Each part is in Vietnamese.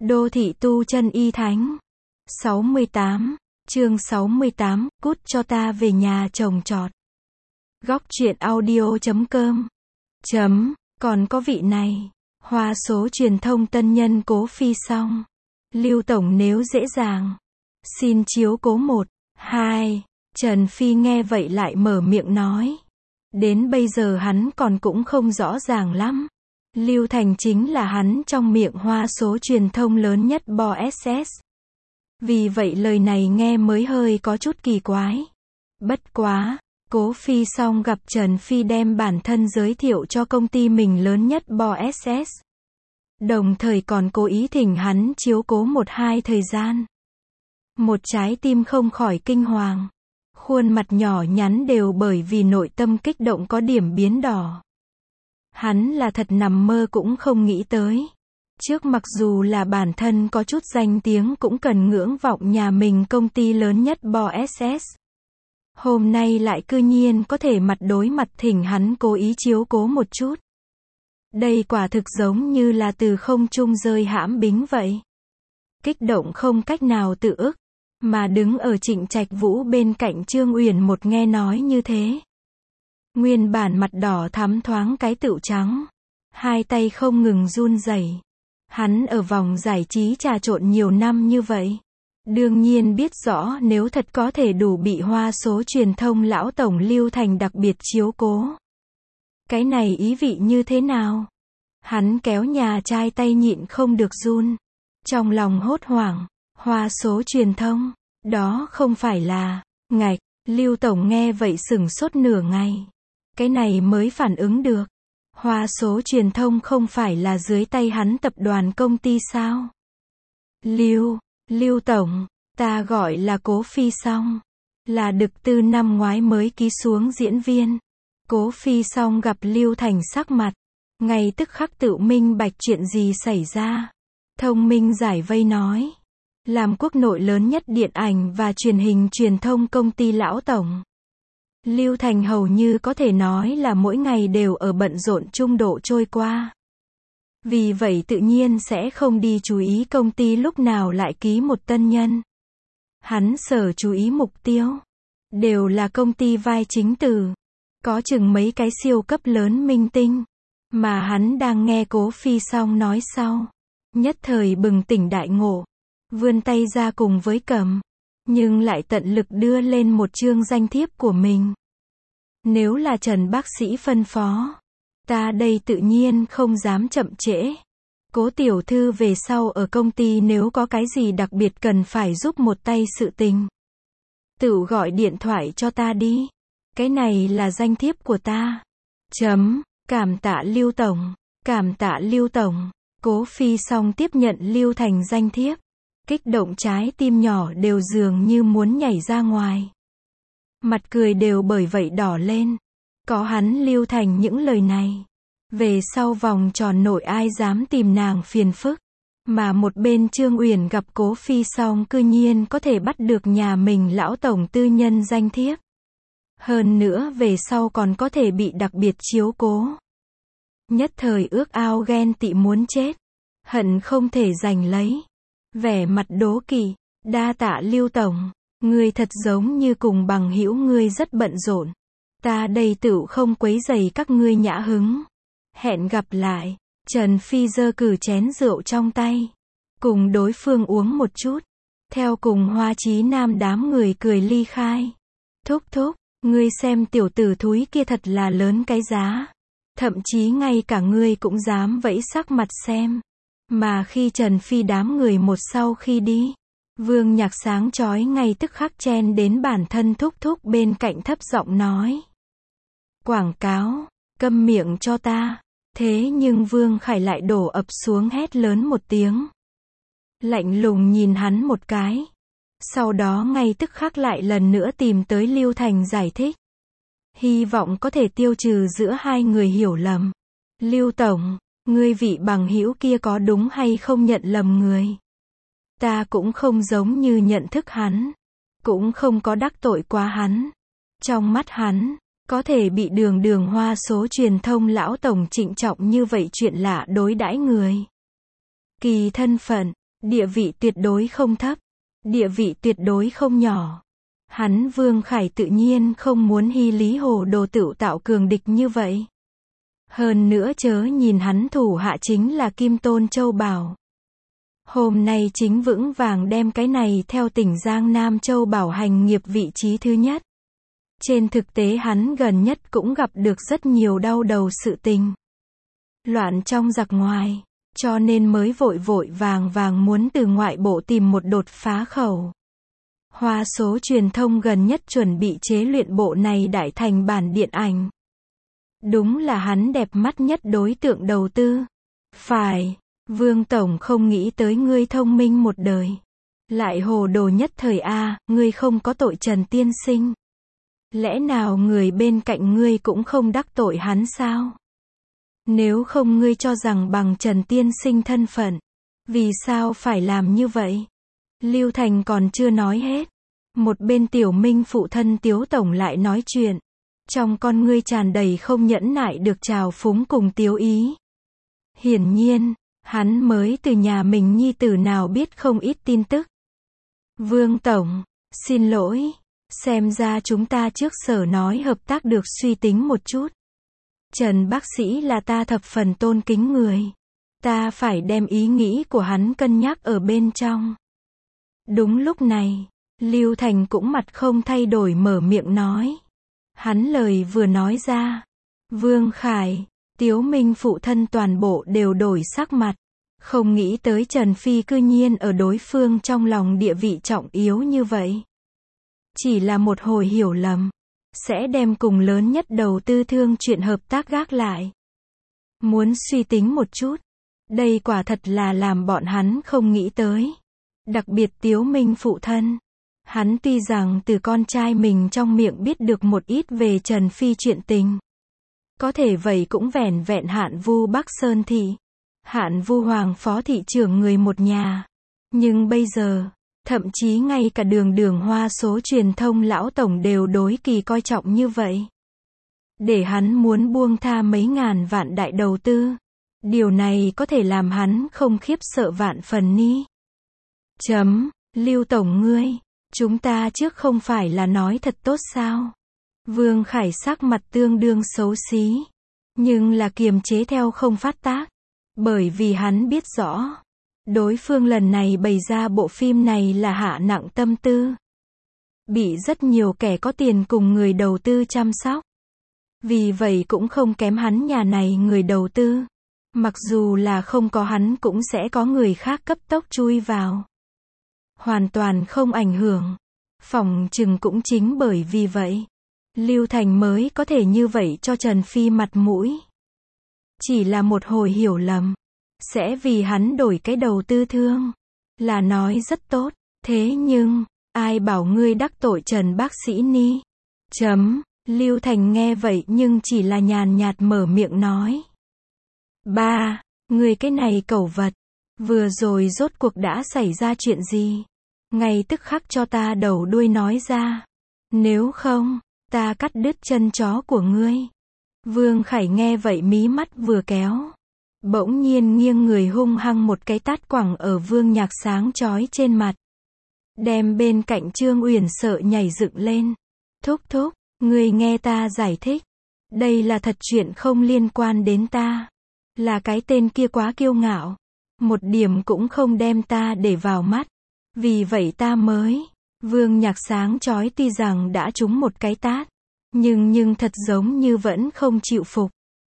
Đô thị tu chân y thánh. 68. Chương 68, cút cho ta về nhà trồng trọt. Góc truyện audio.com. Còn có vị này. Hoa số truyền thông tân nhân Cố Phi Song. Lưu Tổng nếu dễ dàng. Xin chiếu cố 1, 2. Trần Phi nghe vậy lại mở miệng nói. Đến bây giờ hắn còn cũng không rõ ràng lắm. Lưu Thành chính là hắn trong miệng hoa số truyền thông lớn nhất Bo SS. Vì vậy lời này nghe mới hơi có chút kỳ quái. Bất quá, Cố Phi Song gặp Trần Phi đem bản thân giới thiệu cho công ty mình lớn nhất Bo SS. Đồng thời còn cố ý thỉnh hắn chiếu cố 1-2 thời gian. Một trái tim không khỏi kinh hoàng. Khuôn mặt nhỏ nhắn đều bởi vì nội tâm kích động có điểm biến đỏ. Hắn là thật nằm mơ cũng không nghĩ tới. Trước mặc dù là bản thân có chút danh tiếng cũng cần ngưỡng vọng nhà mình công ty lớn nhất Bo SS. Hôm nay lại cư nhiên có thể mặt đối mặt thỉnh hắn cố ý chiếu cố một chút. Đây quả thực giống như là từ không trung rơi hãm bính vậy. Kích động không cách nào tự ức, mà đứng ở Trịnh Trạch Vũ bên cạnh Trương Uyển một nghe nói như thế. Nguyên bản mặt đỏ thắm thoáng cái tựu trắng. Hai tay không ngừng run rẩy. Hắn ở vòng giải trí trà trộn nhiều năm như vậy. Đương nhiên biết rõ nếu thật có thể đủ bị hoa số truyền thông lão tổng Lưu Thành đặc biệt chiếu cố. Cái này ý vị như thế nào? Hắn kéo nhà trai tay nhịn không được run. Trong lòng hốt hoảng, hoa số truyền thông, đó không phải là, ngạch, Lưu Tổng nghe vậy sửng sốt nửa ngày. Cái này mới phản ứng được. Hoa số truyền thông không phải là dưới tay hắn tập đoàn công ty sao? Lưu Tổng, ta gọi là Cố Phi Song. Là Đực Tư năm ngoái mới ký xuống diễn viên. Cố Phi Song gặp Lưu Thành sắc mặt. Ngay tức khắc tự minh bạch chuyện gì xảy ra. Thông minh giải vây nói. Làm quốc nội lớn nhất điện ảnh và truyền hình truyền thông công ty lão tổng. Lưu Thành hầu như có thể nói là mỗi ngày đều ở bận rộn trung độ trôi qua. Vì vậy tự nhiên sẽ không đi chú ý công ty lúc nào lại ký một tân nhân. Hắn sở chú ý mục tiêu đều là công ty vai chính từ. Có chừng mấy cái siêu cấp lớn minh tinh. Mà hắn đang nghe Cố Phi Song nói sau. Nhất thời bừng tỉnh đại ngộ. Vươn tay ra cùng với cầm. Nhưng lại tận lực đưa lên một chương danh thiếp của mình. Nếu là Trần bác sĩ phân phó, ta đây tự nhiên không dám chậm trễ. Cố tiểu thư về sau ở công ty nếu có cái gì đặc biệt cần phải giúp một tay sự tình, tự gọi điện thoại cho ta đi. Cái này là danh thiếp của ta. Cảm tạ Lưu Tổng, cảm tạ Lưu Tổng. Cố Phi Song tiếp nhận Lưu Thành danh thiếp. Kích động trái tim nhỏ đều dường như muốn nhảy ra ngoài. Mặt cười đều bởi vậy đỏ lên. Có hắn Lưu Thành những lời này. Về sau vòng tròn nội ai dám tìm nàng phiền phức. Mà một bên Trương Uyển gặp Cố Phi Song cư nhiên có thể bắt được nhà mình lão tổng tư nhân danh thiếp. Hơn nữa về sau còn có thể bị đặc biệt chiếu cố. Nhất thời ước ao ghen tị muốn chết. Hận không thể giành lấy. Vẻ mặt đố kỵ, đa tạ Lưu Tổng, ngươi thật giống như cùng bằng hữu ngươi rất bận rộn. Ta đây tựu không quấy rầy các ngươi nhã hứng. Hẹn gặp lại. Trần Phi giơ cử chén rượu trong tay. Cùng đối phương uống một chút. Theo cùng Hoa Chí Nam đám người cười ly khai. Thúc, ngươi xem tiểu tử thúi kia thật là lớn cái giá. Thậm chí ngay cả ngươi cũng dám vẫy sắc mặt xem. Mà khi Trần Phi đám người một sau khi đi, Vương Nhạc sáng chói ngay tức khắc chen đến bản thân thúc bên cạnh thấp giọng nói. Quảng cáo, câm miệng cho ta. Thế nhưng Vương Khải lại đổ ập xuống hét lớn một tiếng. Lạnh lùng nhìn hắn một cái. Sau đó ngay tức khắc lại lần nữa tìm tới Lưu Thành giải thích. Hy vọng có thể tiêu trừ giữa hai người hiểu lầm. Lưu Tổng, ngươi vị bằng hữu kia có đúng hay không nhận lầm người? Ta cũng không giống như nhận thức hắn. Cũng không có đắc tội quá hắn. Trong mắt hắn, có thể bị đường hoa số truyền thông lão tổng trịnh trọng như vậy chuyện lạ đối đãi người. Kỳ thân phận, Địa vị tuyệt đối không thấp. Địa vị tuyệt đối không nhỏ. Hắn Vương Khải tự nhiên không muốn Hy Lý Hồ Đồ tựu tạo cường địch như vậy. Hơn nữa chớ nhìn hắn thủ hạ chính là Kim Tôn Châu Bảo. Hôm nay chính vững vàng đem cái này theo tỉnh Giang Nam Châu Bảo hành nghiệp vị trí thứ nhất. Trên thực tế hắn gần nhất cũng gặp được rất nhiều đau đầu sự tình. Loạn trong giặc ngoài, cho nên mới vội vội vàng vàng muốn từ ngoại bộ tìm một đột phá khẩu. Hoa số truyền thông gần nhất chuẩn bị chế luyện bộ này đại thành bản điện ảnh. Đúng là hắn đẹp mắt nhất đối tượng đầu tư. Phải, Vương Tổng không nghĩ tới ngươi thông minh một đời. Lại hồ đồ nhất thời a, ngươi không có tội Trần Tiên Sinh. Lẽ nào người bên cạnh ngươi cũng không đắc tội hắn sao? Nếu không ngươi cho rằng bằng Trần Tiên Sinh thân phận, vì sao phải làm như vậy? Lưu Thành còn chưa nói hết. Một bên Tiểu Minh phụ thân Tiếu Tổng lại nói chuyện. Trong con ngươi tràn đầy không nhẫn nại được trào phúng cùng tiếu ý. Hiển nhiên, hắn mới từ nhà mình nhi tử nào biết không ít tin tức. Vương Tổng, xin lỗi, xem ra chúng ta trước sở nói hợp tác được suy tính một chút. Trần bác sĩ là ta thập phần tôn kính người. Ta phải đem ý nghĩ của hắn cân nhắc ở bên trong. Đúng lúc này, Lưu Thành cũng mặt không thay đổi mở miệng nói. Hắn lời vừa nói ra, Vương Khải, Tiếu Minh phụ thân toàn bộ đều đổi sắc mặt. Không nghĩ tới Trần Phi cư nhiên ở đối phương trong lòng địa vị trọng yếu như vậy. Chỉ là một hồi hiểu lầm, sẽ đem cùng lớn nhất đầu tư thương chuyện hợp tác gác lại. Muốn suy tính một chút, đây quả thật là làm bọn hắn không nghĩ tới. Đặc biệt Tiếu Minh phụ thân. Hắn tuy rằng từ con trai mình trong miệng biết được một ít về Trần Phi chuyện tình. Có thể vậy cũng vẻn vẹn Hạn Vu Bắc Sơn thị. Hạn Vu Hoàng phó thị trưởng người một nhà. Nhưng bây giờ, thậm chí ngay cả đường Hoa số truyền thông lão tổng đều đối kỳ coi trọng như vậy. Để hắn muốn buông tha mấy ngàn vạn đại đầu tư. Điều này có thể làm hắn không khiếp sợ vạn phần ni. Lưu Tổng ngươi, chúng ta trước không phải là nói thật tốt sao? Vương Khải sắc mặt tương đương xấu xí. Nhưng là kiềm chế theo không phát tác. Bởi vì hắn biết rõ. Đối phương lần này bày ra bộ phim này là hạ nặng tâm tư. Bị rất nhiều kẻ có tiền cùng người đầu tư chăm sóc. Vì vậy cũng không kém hắn nhà này người đầu tư. Mặc dù là không có hắn cũng sẽ có người khác cấp tốc chui vào. Hoàn toàn không ảnh hưởng. Phỏng chừng cũng chính bởi vì vậy. Lưu Thành mới có thể như vậy cho Trần Phi mặt mũi. Chỉ là một hồi hiểu lầm. Sẽ vì hắn đổi cái đầu tư thương. Là nói rất tốt. Thế nhưng, ai bảo ngươi đắc tội Trần bác sĩ ni? Lưu Thành nghe vậy nhưng chỉ là nhàn nhạt mở miệng nói. Ba, ngươi cái này cẩu vật. Vừa rồi rốt cuộc đã xảy ra chuyện gì? Ngay tức khắc cho ta đầu đuôi nói ra. Nếu không, ta cắt đứt chân chó của ngươi. Vương Khải nghe vậy mí mắt vừa kéo. Bỗng nhiên nghiêng người hung hăng một cái tát quẳng ở Vương Nhạc sáng chói trên mặt. Đem bên cạnh Trương Uyển sợ nhảy dựng lên. Thúc, ngươi nghe ta giải thích. Đây là thật chuyện không liên quan đến ta. Là cái tên kia quá kiêu ngạo. Một điểm cũng không đem ta để vào mắt. Vì vậy ta mới. Vương Nhạc sáng chói tuy rằng đã trúng một cái tát. Nhưng thật giống như vẫn không chịu phục.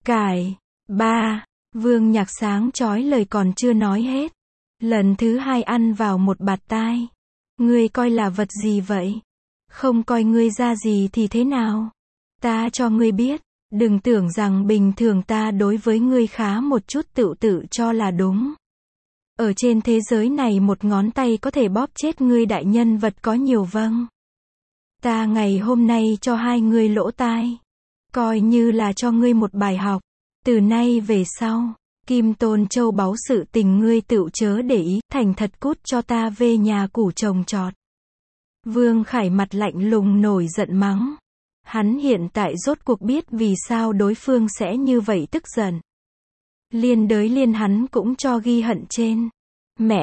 Ba. Vương Nhạc sáng chói lời còn chưa nói hết. Lần thứ hai ăn vào một bạt tai. Ngươi coi là vật gì vậy? Không coi ngươi ra gì thì thế nào? Ta cho ngươi biết. Đừng tưởng rằng bình thường ta đối với ngươi khá một chút tự cho là đúng. Ở trên thế giới này một ngón tay có thể bóp chết ngươi đại nhân vật có nhiều vâng. Ta ngày hôm nay cho hai ngươi lỗ tai. Coi như là cho ngươi một bài học. Từ nay về sau, Kim Tôn Châu báu sự tình ngươi tựu chớ để ý, thành thật cút cho ta về nhà củ trồng trọt. Vương Khải mặt lạnh lùng nổi giận mắng. Hắn hiện tại rốt cuộc biết vì sao đối phương sẽ như vậy tức giận. Liên đới liên hắn cũng cho ghi hận trên. Mẹ,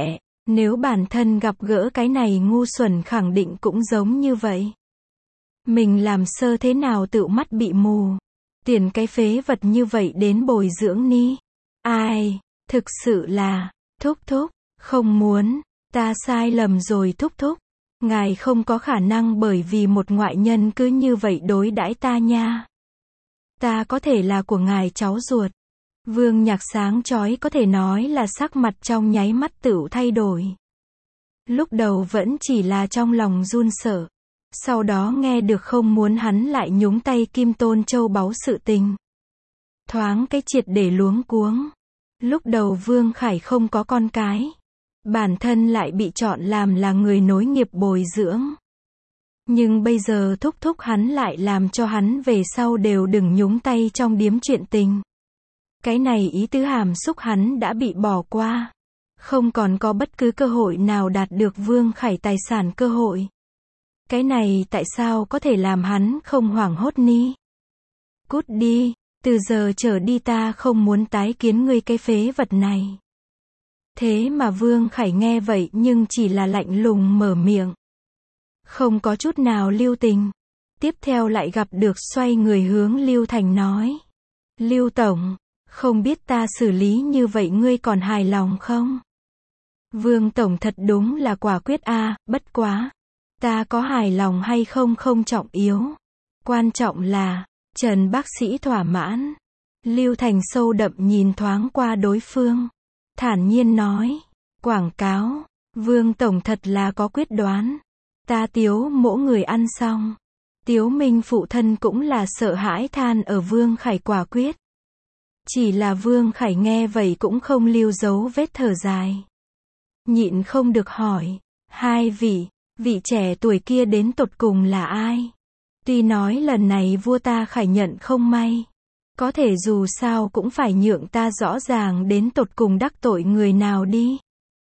Nếu bản thân gặp gỡ cái này ngu xuẩn khẳng định cũng giống như vậy. Mình làm sơ thế nào tự mắt bị mù. Tiền cái phế vật như vậy đến bồi dưỡng ni. Ai, thực sự là, thúc thúc, không muốn, ta sai lầm rồi thúc thúc. Ngài không có khả năng bởi vì một ngoại nhân cứ như vậy đối đãi ta nha. Ta có thể là của ngài cháu ruột. Vương Nhạc sáng chói có thể nói là sắc mặt trong nháy mắt tựu thay đổi. Lúc đầu vẫn chỉ là trong lòng run sợ. Sau đó nghe được không muốn hắn lại nhúng tay Kim Tôn châu báu sự tình. Thoáng cái triệt để luống cuống. Lúc đầu Vương Khải không có con cái. Bản thân lại bị chọn làm là người nối nghiệp bồi dưỡng. Nhưng bây giờ thúc thúc hắn lại làm cho hắn về sau đều đừng nhúng tay trong điếm chuyện tình. Cái này ý tứ hàm xúc hắn đã bị bỏ qua. Không còn có bất cứ cơ hội nào đạt được Vương Khải tài sản cơ hội. Cái này tại sao có thể làm hắn không hoảng hốt ni? Cút đi, từ giờ trở đi ta không muốn tái kiến ngươi cái phế vật này. Thế mà Vương Khải nghe vậy nhưng chỉ là lạnh lùng mở miệng. Không có chút nào lưu tình. Tiếp theo lại gặp được xoay người hướng Lưu Thành nói. Lưu Tổng, không biết ta xử lý như vậy ngươi còn hài lòng không? Vương Tổng thật đúng là quả quyết a, bất quá. Ta có hài lòng hay không không trọng yếu. Quan trọng là, Trần bác sĩ thỏa mãn. Lưu Thành sâu đậm nhìn thoáng qua đối phương. Thản nhiên nói. Quảng cáo. Vương Tổng thật là có quyết đoán. Ta Tiếu mỗ người ăn xong. Tiếu Minh phụ thân cũng là sợ hãi than ở Vương Khải quả quyết. Chỉ là Vương Khải nghe vậy cũng không lưu dấu vết thở dài. Nhịn không được hỏi. Hai vị trẻ tuổi kia đến tột cùng là ai? Tuy nói lần này vua ta Khải nhận không may. Có thể dù sao cũng phải nhượng ta rõ ràng đến tột cùng đắc tội người nào đi.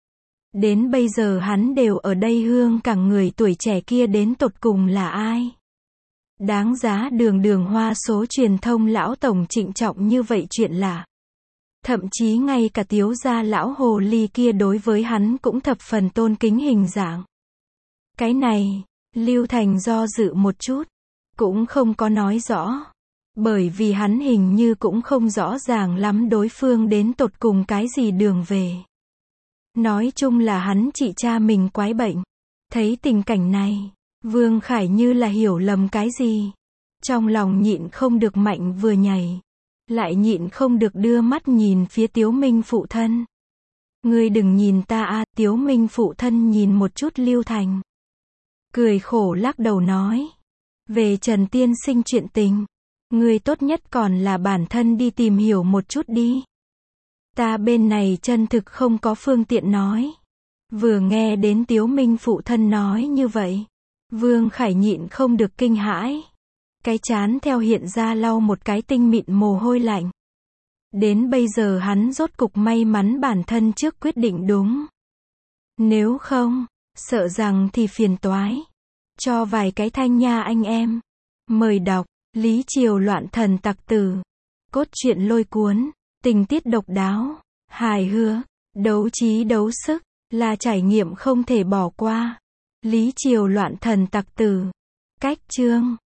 Đến bây giờ hắn đều ở đây hương cảng người tuổi trẻ kia đến tột cùng là ai? Đáng giá đường hoa số truyền thông lão tổng trịnh trọng như vậy chuyện lạ. Thậm chí ngay cả Tiếu gia lão hồ ly kia đối với hắn cũng thập phần tôn kính hình dạng. Cái này, Lưu Thành do dự một chút, cũng không có nói rõ. Bởi vì hắn hình như cũng không rõ ràng lắm đối phương đến tột cùng cái gì đường về. Nói chung là hắn chị cha mình quái bệnh. Thấy tình cảnh này, Vương Khải như là hiểu lầm cái gì. Trong lòng nhịn không được mạnh vừa nhảy. Lại nhịn không được đưa mắt nhìn phía Tiếu Minh phụ thân. Ngươi đừng nhìn ta a. Tiếu Minh phụ thân nhìn một chút Lưu Thành. Cười khổ lắc đầu nói. Về Trần tiên sinh chuyện tình. Ngươi tốt nhất còn là bản thân đi tìm hiểu một chút đi. Ta bên này chân thực không có phương tiện nói. Vừa nghe đến Tiếu Minh phụ thân nói như vậy. Vương Khải nhịn không được kinh hãi. Cái trán theo hiện ra lau một cái tinh mịn mồ hôi lạnh. Đến bây giờ hắn rốt cục may mắn bản thân trước quyết định đúng. Nếu không, sợ rằng thì phiền toái. Cho vài cái thanh nha anh em. Mời đọc, Lý Triều loạn thần tặc tử. Cốt truyện lôi cuốn, tình tiết độc đáo, hài hước, đấu trí đấu sức, là trải nghiệm không thể bỏ qua. Lý Triều loạn thần tặc tử. Cách chương